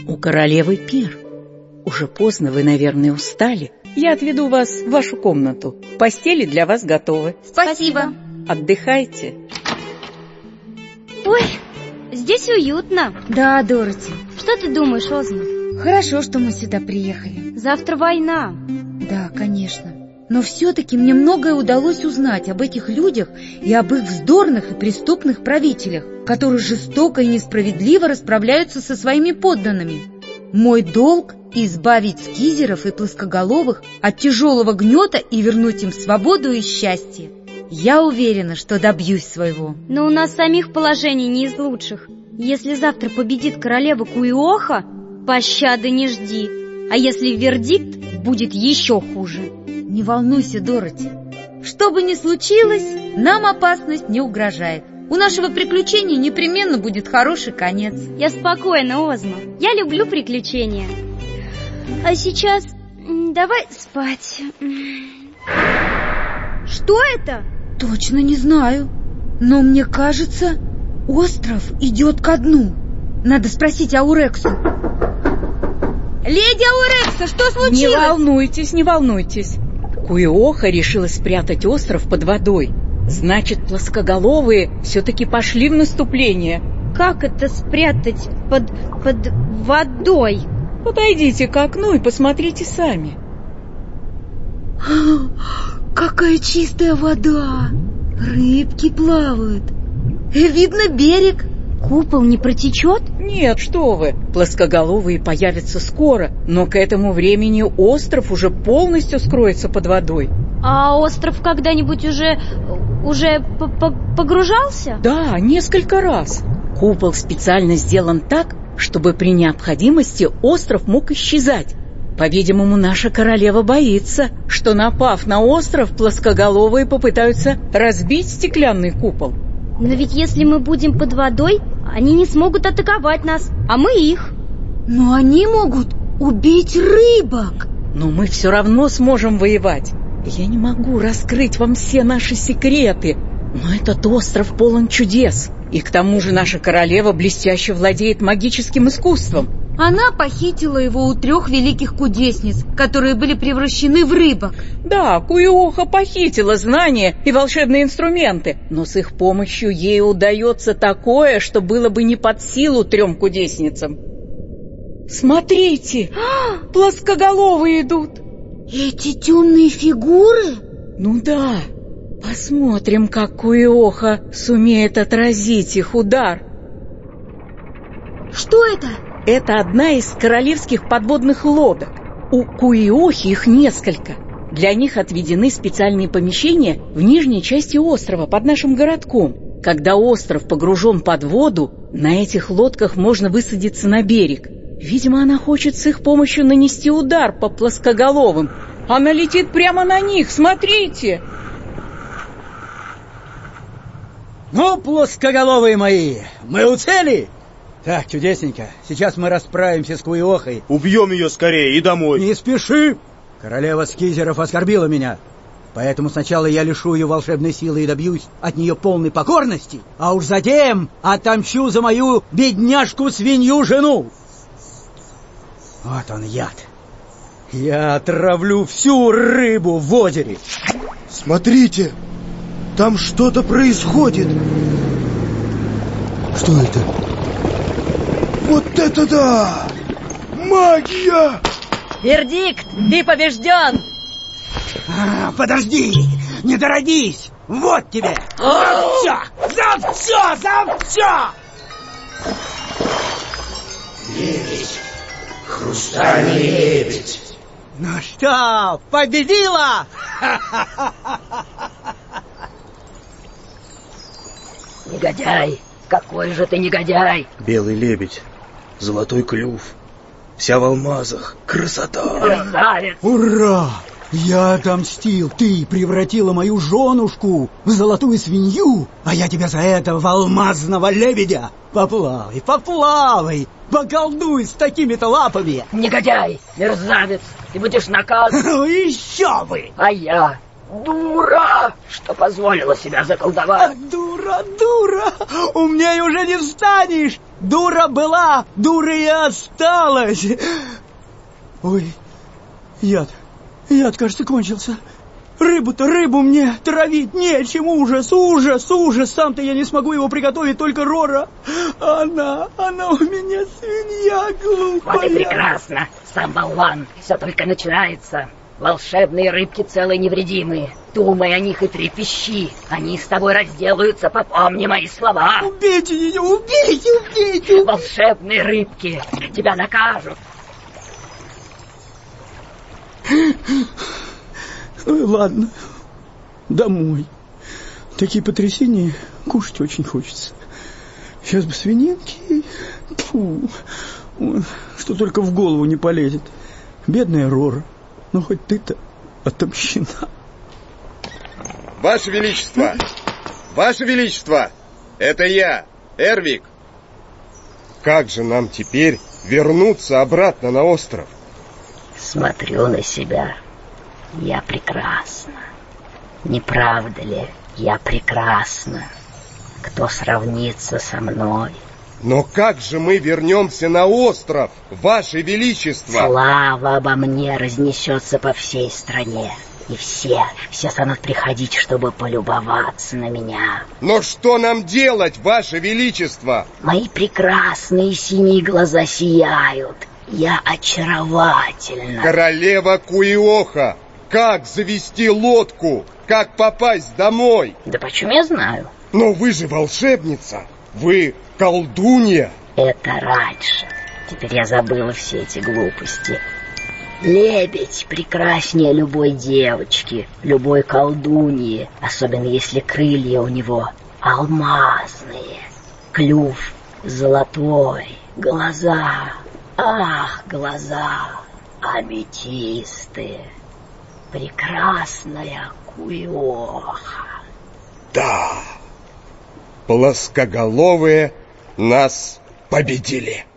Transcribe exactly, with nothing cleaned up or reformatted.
У королевы пир. Уже поздно, вы, наверное, устали. Я отведу вас в вашу комнату. Постели для вас готовы. Спасибо. Отдыхайте. Ой, здесь уютно. Да, Дороти. Что ты думаешь, Озма? Хорошо, что мы сюда приехали. Завтра война. Да, конечно. Но все-таки мне многое удалось узнать об этих людях и об их вздорных и преступных правителях, которые жестоко и несправедливо расправляются со своими подданными. Мой долг — избавить скизеров и плоскоголовых от тяжелого гнета и вернуть им свободу и счастье. Я уверена, что добьюсь своего. Но у нас самих положение не из лучших. Если завтра победит королева Куиоха, пощады не жди. А если вердикт, будет еще хуже. Не волнуйся, Дороти. Что бы ни случилось, нам опасность не угрожает. У нашего приключения непременно будет хороший конец. Я спокойна, Озма. Я люблю приключения. А сейчас давай спать. Что это? Точно не знаю. Но мне кажется, остров идет ко дну. Надо спросить Аурексу. Леди Аурекса, что случилось? Не волнуйтесь, не волнуйтесь. Куиоха решила спрятать остров под водой. Значит, плоскоголовые все-таки пошли в наступление. Как это спрятать под, под водой? Подойдите к окну и посмотрите сами. Какая чистая вода! Рыбки плавают. Видно берег. Купол не протечет? Нет, что вы, плоскоголовые появятся скоро, но к этому времени остров уже полностью скроется под водой. А остров когда-нибудь уже, уже погружался? Да, несколько раз. Купол специально сделан так, чтобы при необходимости остров мог исчезать. По-видимому, наша королева боится, что, напав на остров, плоскоголовые попытаются разбить стеклянный купол. Но ведь если мы будем под водой, они не смогут атаковать нас, а мы их. Но они могут убить рыбок. Но мы все равно сможем воевать. Я не могу раскрыть вам все наши секреты, но этот остров полон чудес. И к тому же наша королева блестяще владеет магическим искусством. Она похитила его у трех великих кудесниц, которые были превращены в рыбок. Да, Куиоха похитила знания и волшебные инструменты, но с их помощью ей удается такое, что было бы не под силу трем кудесницам. Смотрите, плоскоголовые идут. Эти темные фигуры? Ну да, посмотрим, как Куиоха сумеет отразить их удар. Что это? Это одна из королевских подводных лодок. У Куиохи их несколько. Для них отведены специальные помещения в нижней части острова под нашим городком. Когда остров погружен под воду, на этих лодках можно высадиться на берег. Видимо, она хочет с их помощью нанести удар по плоскоголовым. Она летит прямо на них, смотрите! Ну, плоскоголовые мои, мы у цели! Так, чудесненько. Сейчас мы расправимся с Куиохой. Убьем ее скорее и домой. Не спеши. Королева скизеров оскорбила меня. Поэтому сначала я лишу ее волшебной силы и добьюсь от нее полной покорности, а уж затем отомщу за мою бедняжку-свинью-жену. Вот он яд. Я отравлю всю рыбу в озере. Смотрите, там что-то происходит. Что это? Вот это да! Магия! Вердикт! Ты побежден! А, подожди! Не торопись! Вот тебе! За все! За все! За все! Лебедь! Хрустальный лебедь! Ну что, победила? Негодяй! Какой же ты негодяй! Белый лебедь, золотой клюв, вся в алмазах, красота! Мерзавец! Ура! Я отомстил! Ты превратила мою женушку в золотую свинью, а я тебя за это в алмазного лебедя! Поплавай, поплавай! Поколдуй с такими-то лапами! Негодяй! Мерзавец! Ты будешь наказан! Еще бы! А я? дура, что позволила себя заколдовать. А, дура, дура, умнее уже не станешь. Дура была, дура и осталась. Ой, яд, яд, кажется, кончился. Рыбу-то, рыбу мне травить нечем, ужас, ужас, ужас. Сам-то я не смогу его приготовить, только Рора. Она, она у меня свинья глупая. Вот и прекрасно, сам болван, все только начинается. Волшебные рыбки целые невредимые. Думай о них и трепещи. Они с тобой разделаются, попомни мои слова. Убейте ее, убейте, убейте. Волшебные рыбки тебя накажут. Ну ладно, домой. Такие потрясения кушать очень хочется. Сейчас бы свининки. Фу, что только в голову не полезет. Бедная Рора. Ну, хоть ты-то отомщена. Ваше Величество! Ваше Величество! Это я, Эрвик. Как же нам теперь вернуться обратно на остров? Смотрю на себя. Я прекрасна. Не правда ли? Я прекрасна. Кто сравнится со мной? Но как же мы вернемся на остров, Ваше Величество? Слава обо мне разнесется по всей стране. И все, все станут приходить, чтобы полюбоваться на меня. Но что нам делать, Ваше Величество? Мои прекрасные синие глаза сияют. Я очаровательна. Королева Куиоха, как завести лодку? Как попасть домой? Да почему я знаю? Но вы же волшебница. Вы колдунья. Это раньше. Теперь я забыла все эти глупости. Лебедь прекраснее любой девочки, любой колдуньи, особенно если крылья у него алмазные, клюв золотой, глаза, ах, глаза аметисты. Прекрасная Куиоха. Да, плоскоголовые нас победили.